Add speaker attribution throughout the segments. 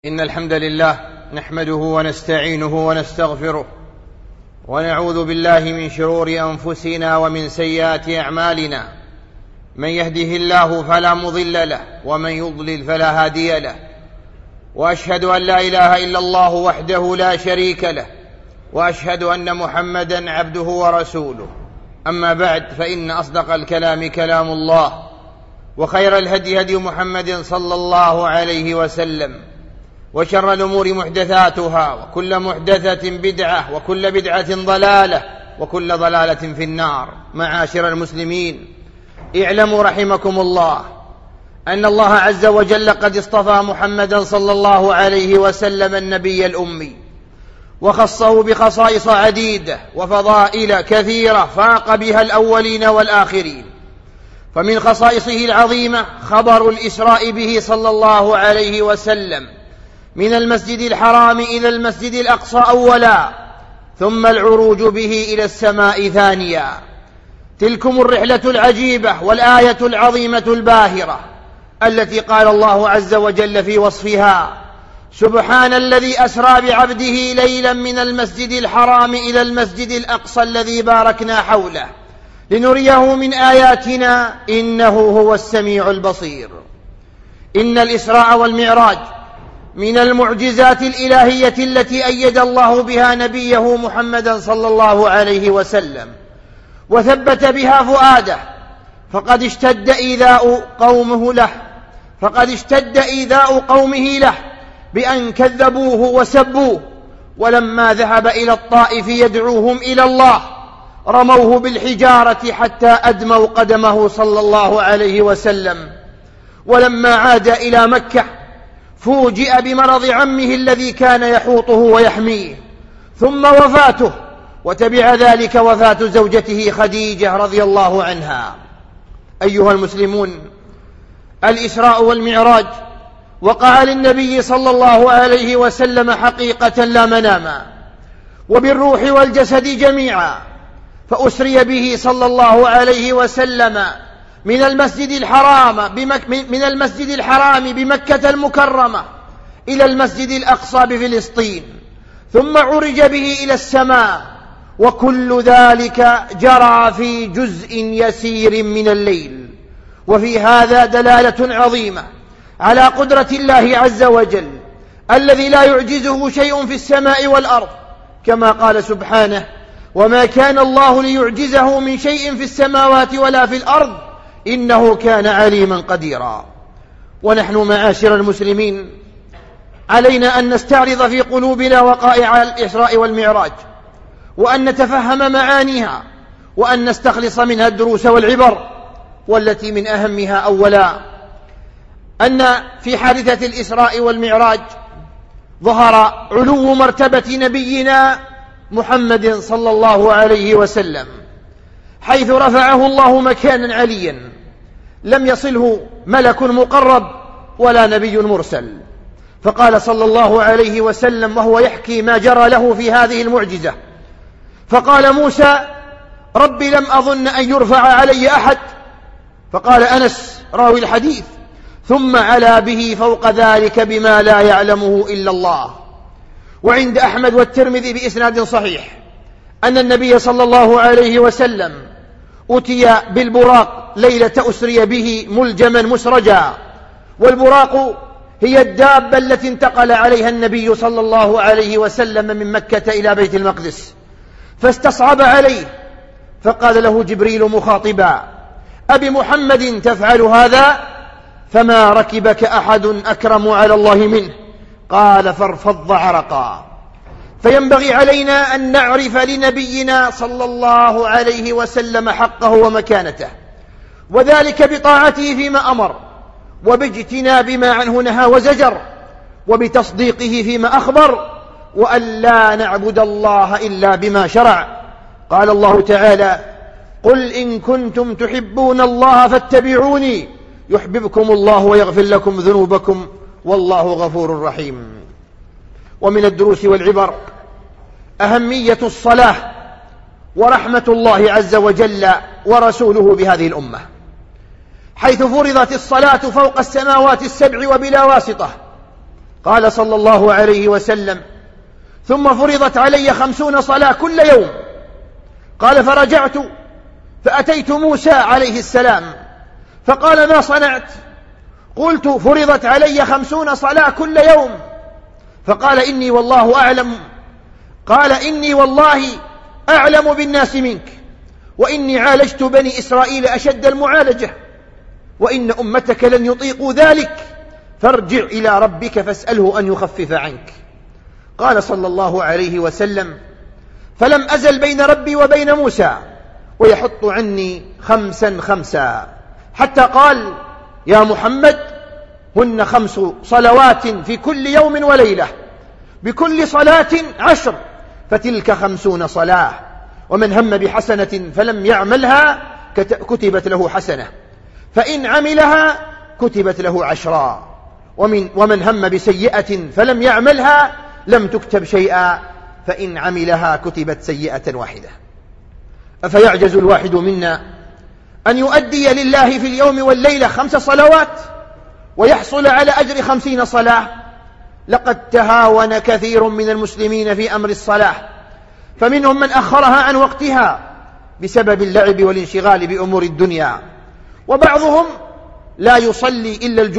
Speaker 1: إن الحمد لله نحمده ونستعينه ونستغفره ونعوذ بالله من شرور أنفسنا ومن سيئات أعمالنا. من يهده الله فلا مضل له ومن يضلل فلا هادي له، وأشهد أن لا إله إلا الله وحده لا شريك له، وأشهد أن محمدا عبده ورسوله. أما بعد، فإن أصدق الكلام كلام الله، وخير الهدي هدي محمد صلى الله عليه وسلم، وشر الأمور محدثاتها، وكل محدثة بدعة، وكل بدعة ضلالة، وكل ضلالة في النار. معاشر المسلمين، اعلموا رحمكم الله أن الله عز وجل قد اصطفى محمدا صلى الله عليه وسلم النبي الأمي، وخصه بخصائص عديدة وفضائل كثيرة فاق بها الأولين والآخرين. فمن خصائصه العظيمة خبر الإسراء به صلى الله عليه وسلم من المسجد الحرام إلى المسجد الأقصى أولا، ثم العروج به إلى السماء ثانيا. تلكم الرحلة العجيبة والآية العظيمة الباهرة التي قال الله عز وجل في وصفها: سبحان الذي أسرى بعبده ليلا من المسجد الحرام إلى المسجد الأقصى الذي باركنا حوله لنريه من آياتنا إنه هو السميع البصير. إن الإسراء والمعراج من المعجزات الإلهية التي أيد الله بها نبيه محمدا صلى الله عليه وسلم، وثبت بها فؤاده، فقد اشتد إيذاء قومه له بأن كذبوه وسبوه. ولما ذهب إلى الطائف يدعوهم إلى الله رموه بالحجارة حتى أدموا قدمه صلى الله عليه وسلم. ولما عاد إلى مكة فوجئ بمرض عمه الذي كان يحوطه ويحميه، ثم وفاته، وتبع ذلك وفاة زوجته خديجة رضي الله عنها. أيها المسلمون، الإسراء والمعراج وقع للنبي صلى الله عليه وسلم حقيقة لا مناما، وبالروح والجسد جميعا، فأسري به صلى الله عليه وسلم من المسجد الحرام بمكة المكرمة إلى المسجد الأقصى بفلسطين، ثم عرج به إلى السماء، وكل ذلك جرى في جزء يسير من الليل. وفي هذا دلالة عظيمة على قدرة الله عز وجل الذي لا يعجزه شيء في السماء والأرض، كما قال سبحانه: وما كان الله ليعجزه من شيء في السماوات ولا في الأرض إنه كان عليما قديرا. ونحن معاشر المسلمين علينا أن نستعرض في قلوبنا وقائع الإسراء والمعراج، وأن نتفهم معانيها، وأن نستخلص منها الدروس والعبر. والتي من أهمها أولا أن في حادثة الإسراء والمعراج ظهر علو مرتبة نبينا محمد صلى الله عليه وسلم، حيث رفعه الله مكانا عليا لم يصله ملك مقرب ولا نبي مرسل. فقال صلى الله عليه وسلم وهو يحكي ما جرى له في هذه المعجزة، فقال موسى: ربي لم أظن أن يرفع علي أحد. فقال أنس راوي الحديث: ثم علا به فوق ذلك بما لا يعلمه إلا الله. وعند أحمد والترمذي بإسناد صحيح أن النبي صلى الله عليه وسلم أتي بالبراق ليلة أسري به ملجما مسرجا، والبراق هي الدابة التي انتقل عليها النبي صلى الله عليه وسلم من مكة إلى بيت المقدس، فاستصعب عليه، فقال له جبريل مخاطبا: أبمحمد تفعل هذا؟ فما ركبك أحد أكرم على الله منه. قال: فارفض عرقا. فينبغي علينا أن نعرف لنبينا صلى الله عليه وسلم حقه ومكانته، وذلك بطاعته فيما أمر، وباجتناب ما عنه نهى وزجر، وبتصديقه فيما أخبر، وأن لا نعبد الله إلا بما شرع. قال الله تعالى: قل إن كنتم تحبون الله فاتبعوني يحببكم الله ويغفر لكم ذنوبكم والله غفور رحيم. ومن الدروس والعبر أهمية الصلاة ورحمة الله عز وجل ورسوله بهذه الأمة، حيث فرضت الصلاة فوق السماوات السبع وبلا واسطة، قال صلى الله عليه وسلم: ثم فرضت علي 50 صلاة كل يوم. قال: فرجعت فأتيت موسى عليه السلام فقال: ما صنعت؟ قلت: فرضت علي 50 صلاة كل يوم. فقال: إني والله أعلم. قال: إني والله أعلم بالناس منك، وإني عالجت بني إسرائيل أشد المعالجة، وإن أمتك لن يطيقوا ذلك، فارجع إلى ربك فاسأله أن يخفف عنك. قال صلى الله عليه وسلم: فلم أزل بين ربي وبين موسى ويحط عني 5 5، حتى قال: يا محمد، هن 5 صلوات في كل يوم وليلة، بكل صلاة 10، فتلك 50 صلاة، ومن هم بحسنة فلم يعملها كتبت له حسنة، فإن عملها كتبت له 10، ومن هم بسيئة فلم يعملها لم تكتب شيئا، فإن عملها كتبت سيئة واحدة. أفيعجز الواحد منا أن يؤدي لله في اليوم والليلة 5 صلوات ويحصل على أجر 50 صلاة؟ لقد تهاون كثير من المسلمين في أمر الصلاة، فمنهم من أخرها عن وقتها بسبب اللعب والانشغال بأمور الدنيا، وبعضهم لا يصلي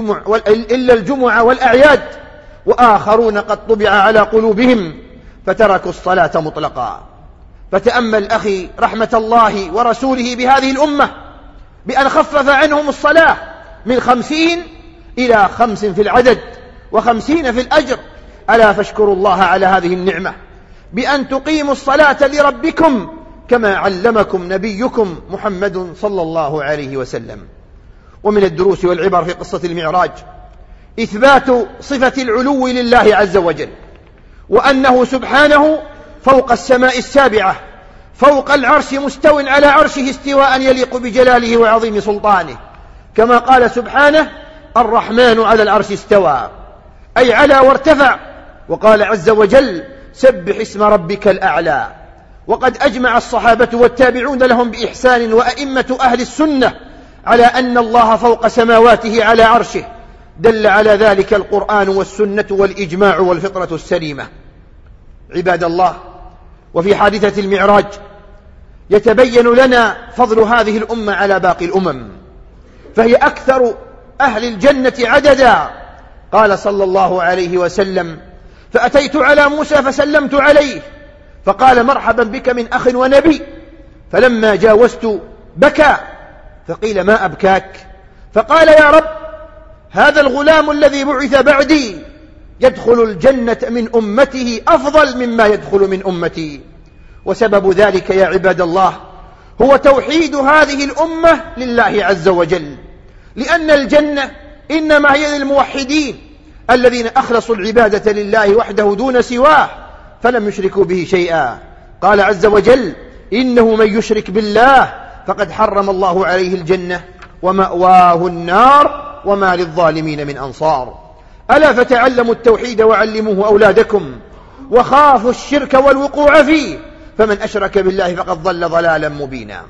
Speaker 1: إلا الجمعة والأعياد، وآخرون قد طبع على قلوبهم فتركوا الصلاة مطلقا. فتأمل أخي رحمة الله ورسوله بهذه الأمة بأن خفف عنهم الصلاة من 50 إلى 5 في العدد و50 في الأجر. ألا فاشكروا الله على هذه النعمة بأن تقيموا الصلاة لربكم كما علمكم نبيكم محمد صلى الله عليه وسلم. ومن الدروس والعبر في قصة المعراج إثبات صفة العلو لله عز وجل، وأنه سبحانه فوق السماء السابعة، فوق العرش مستو على عرشه استواء يليق بجلاله وعظيم سلطانه، كما قال سبحانه: الرحمن على العرش استوى، أي على وارتفع. وقال عز وجل: سبح اسم ربك الأعلى. وقد أجمع الصحابة والتابعون لهم بإحسان وأئمة أهل السنة على أن الله فوق سماواته على عرشه، دل على ذلك القرآن والسنة والإجماع والفطرة السليمة. عباد الله، وفي حادثة المعراج يتبين لنا فضل هذه الأمة على باقي الأمم، فهي أكثر أهل الجنة عددا. قال صلى الله عليه وسلم: فأتيت على موسى فسلمت عليه، فقال: مرحبا بك من أخ ونبي. فلما جاوزت بكى، فقيل: ما أبكاك؟ فقال: يا رب، هذا الغلام الذي بعث بعدي يدخل الجنة من أمته أفضل مما يدخل من أمتي. وسبب ذلك يا عباد الله هو توحيد هذه الأمة لله عز وجل، لأن الجنة إنما هي للموحدين الذين أخلصوا العبادة لله وحده دون سواه، فلم يشركوا به شيئا. قال عز وجل: إنه من يشرك بالله فقد حرم الله عليه الجنة ومأواه النار وما للظالمين من أنصار. ألا فتعلموا التوحيد وعلموه أولادكم، وخافوا الشرك والوقوع فيه، فمن أشرك بالله فقد ضل ضلالا مبينا.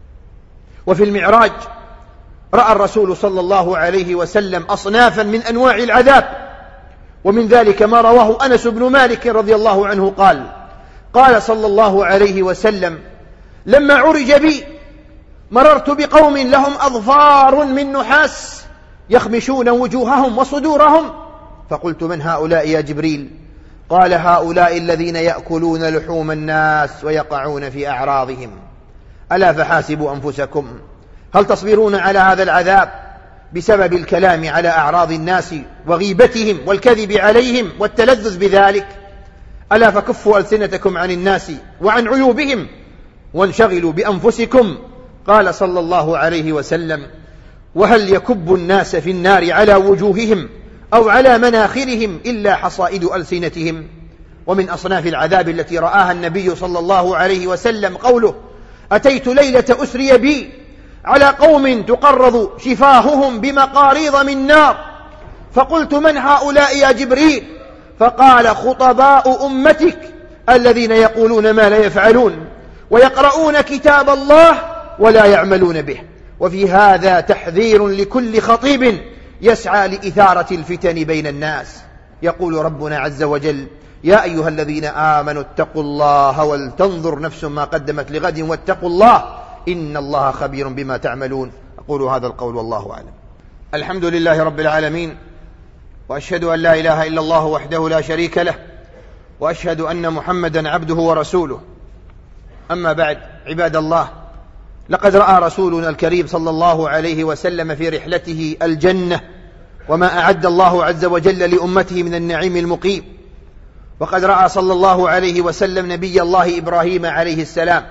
Speaker 1: وفي المعراج رأى الرسول صلى الله عليه وسلم أصنافا من أنواع العذاب، ومن ذلك ما رواه أنس بن مالك رضي الله عنه قال: قال صلى الله عليه وسلم: لما عرج بي مررت بقوم لهم أظفار من نحاس يخمشون وجوههم وصدورهم، فقلت: من هؤلاء يا جبريل؟ قال: هؤلاء الذين يأكلون لحوم الناس ويقعون في أعراضهم. ألا فحاسبوا أنفسكم، هل تصبرون على هذا العذاب بسبب الكلام على أعراض الناس وغيبتهم والكذب عليهم والتلذذ بذلك؟ ألا فكفوا ألسنتكم عن الناس وعن عيوبهم وانشغلوا بأنفسكم. قال صلى الله عليه وسلم: وهل يكب الناس في النار على وجوههم أو على مناخرهم إلا حصائد ألسنتهم؟ ومن أصناف العذاب التي رآها النبي صلى الله عليه وسلم قوله: أتيت ليلة أسري بي على قوم تقرض شفاههم بمقاريض من نار، فقلت: من هؤلاء يا جبريل؟ فقال: خطباء أمتك الذين يقولون ما لا يفعلون ويقرؤون كتاب الله ولا يعملون به. وفي هذا تحذير لكل خطيب يسعى لإثارة الفتن بين الناس. يقول ربنا عز وجل: يا أيها الذين آمنوا اتقوا الله ولتنظر نفس ما قدمت لغد واتقوا الله إن الله خبير بما تعملون. أقول هذا القول والله أعلم. الحمد لله رب العالمين، وأشهد أن لا إله إلا الله وحده لا شريك له، وأشهد أن محمدا عبده ورسوله. أما بعد، عباد الله، لقد رأى رسولنا الكريم صلى الله عليه وسلم في رحلته الجنة وما أعد الله عز وجل لأمته من النعيم المقيم. وقد رأى صلى الله عليه وسلم نبي الله إبراهيم عليه السلام.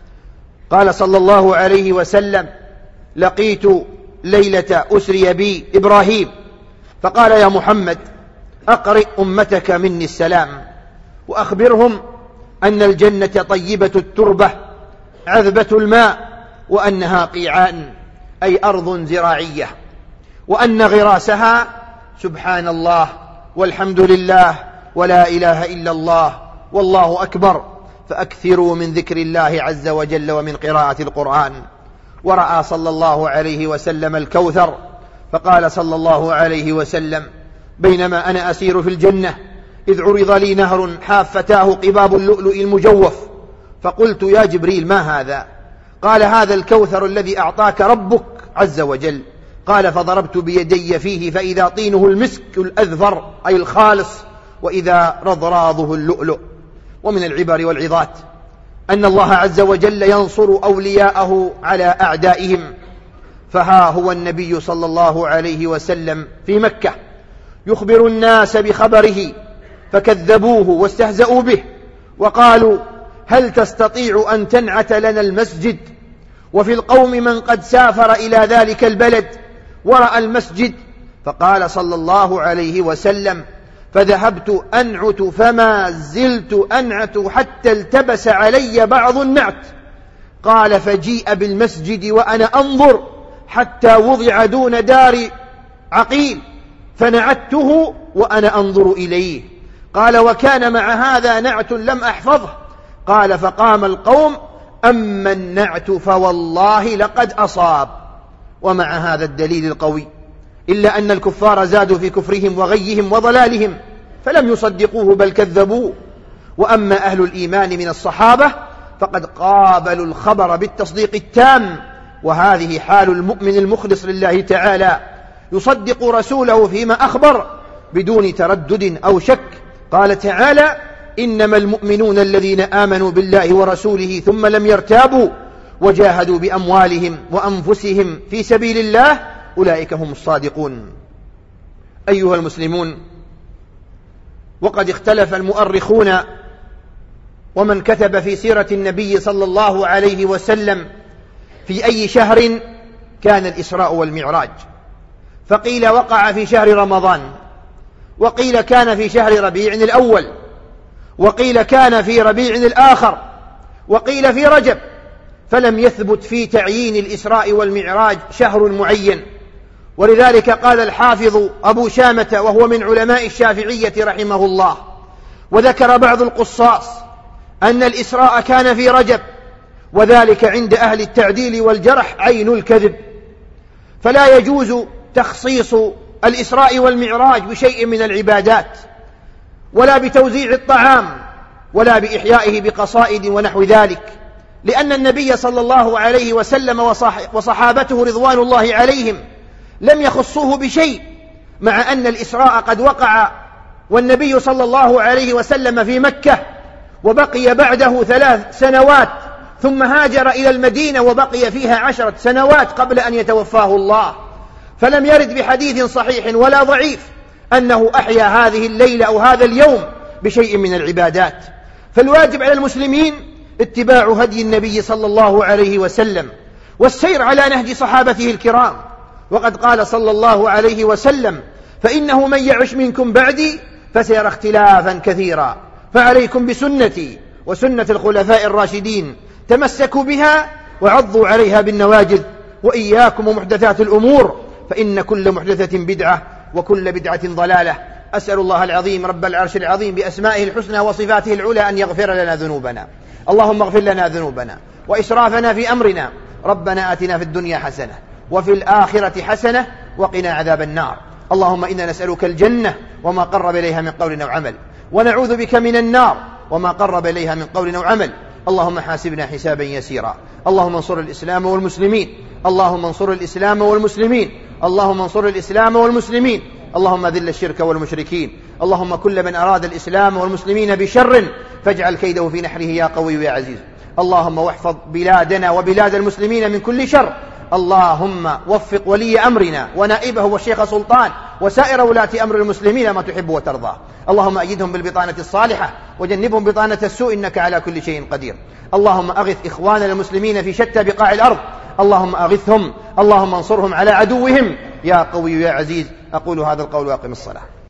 Speaker 1: قال صلى الله عليه وسلم: لقيت ليلة أسري بي إبراهيم فقال: يا محمد، أقرئ أمتك مني السلام وأخبرهم أن الجنة طيبة التربة عذبة الماء، وأنها قيعان أي أرض زراعية، وأن غراسها سبحان الله والحمد لله ولا إله إلا الله والله أكبر، فأكثروا من ذكر الله عز وجل ومن قراءة القرآن. ورأى صلى الله عليه وسلم الكوثر فقال صلى الله عليه وسلم: بينما أنا أسير في الجنة إذ عرض لي نهر حافتاه قباب اللؤلؤ المجوف، فقلت: يا جبريل، ما هذا؟ قال: هذا الكوثر الذي أعطاك ربك عز وجل. قال: فضربت بيدي فيه فإذا طينه المسك الأذفر أي الخالص، وإذا رضراضه اللؤلؤ. ومن العبر والعظات أن الله عز وجل ينصر أولياءه على أعدائهم. فها هو النبي صلى الله عليه وسلم في مكة يخبر الناس بخبره، فكذبوه واستهزأوا به وقالوا: هل تستطيع أن تنعت لنا المسجد؟ وفي القوم من قد سافر إلى ذلك البلد ورأى المسجد. فقال صلى الله عليه وسلم: فذهبت أنعت فما زلت أنعت حتى التبس علي بعض النعت. قال: فجيء بالمسجد وأنا أنظر حتى وضع دون دار عقيل فنعته وأنا أنظر إليه. قال: وكان مع هذا نعت لم أحفظه. قال: فقام القوم: أما النعت فوالله لقد أصاب. ومع هذا الدليل القوي إلا أن الكفار زادوا في كفرهم وغيهم وضلالهم فلم يصدقوه بل كذبوه. وأما أهل الإيمان من الصحابة فقد قابلوا الخبر بالتصديق التام، وهذه حال المؤمن المخلص لله تعالى، يصدق رسوله فيما أخبر بدون تردد أو شك. قال تعالى: إنما المؤمنون الذين آمنوا بالله ورسوله ثم لم يرتابوا وجاهدوا بأموالهم وأنفسهم في سبيل الله أولئك هم الصادقون. أيها المسلمون، وقد اختلف المؤرخون ومن كتب في سيرة النبي صلى الله عليه وسلم في أي شهر كان الإسراء والمعراج، فقيل وقع في شهر رمضان، وقيل كان في شهر ربيع الأول، وقيل كان في ربيع الآخر، وقيل في رجب، فلم يثبت في تعيين الإسراء والمعراج شهر معين. ولذلك قال الحافظ أبو شامة وهو من علماء الشافعية رحمه الله: وذكر بعض القصاص أن الإسراء كان في رجب، وذلك عند أهل التعديل والجرح عين الكذب، فلا يجوز تخصيص الإسراء والمعراج بشيء من العبادات، ولا بتوزيع الطعام، ولا بإحيائه بقصائد ونحو ذلك، لأن النبي صلى الله عليه وسلم وصحابته رضوان الله عليهم لم يخصوه بشيء، مع أن الإسراء قد وقع والنبي صلى الله عليه وسلم في مكة وبقي بعده 3 سنوات، ثم هاجر إلى المدينة وبقي فيها 10 سنوات قبل أن يتوفاه الله، فلم يرد بحديث صحيح ولا ضعيف أنه أحيا هذه الليلة أو هذا اليوم بشيء من العبادات. فالواجب على المسلمين اتباع هدي النبي صلى الله عليه وسلم والسير على نهج صحابته الكرام. وقد قال صلى الله عليه وسلم: فإنه من يعش منكم بعدي فسيرى اختلافا كثيرا، فعليكم بسنتي وسنة الخلفاء الراشدين، تمسكوا بها وعضوا عليها بالنواجذ، وإياكم ومحدثات الأمور، فإن كل محدثة بدعة وكل بدعة ضلالة. أسأل الله العظيم رب العرش العظيم بأسمائه الحسنى وصفاته العلى أن يغفر لنا ذنوبنا. اللهم اغفر لنا ذنوبنا وإسرافنا في أمرنا. ربنا آتنا في الدنيا حسنة وفي الآخرة حسنة وقنا عذاب النار. اللهم إنا نسألك الجنة وما قرب إليها من قول أو عمل، ونعوذ بك من النار وما قرب إليها من قول أو عمل. اللهم حاسبنا حسابا يسيرا. اللهم انصر الإسلام والمسلمين، اللهم انصر الإسلام والمسلمين، اللهم انصر الإسلام والمسلمين. اللهم ذل الشرك والمشركين. اللهم كل من أراد الإسلام والمسلمين بشر فاجعل كيده في نحره يا قوي يا عزيز. اللهم واحفظ بلادنا وبلاد المسلمين من كل شر. اللهم وفق ولي أمرنا ونائبه والشيخ سلطان وسائر ولاة أمر المسلمين ما تحب وترضى. اللهم أيدهم بالبطانة الصالحة وجنبهم بطانة السوء إنك على كل شيء قدير. اللهم أغث إخواننا المسلمين في شتى بقاع الأرض، اللهم أغثهم، اللهم انصرهم على عدوهم يا قوي يا عزيز. أقول هذا القول وأقم الصلاة.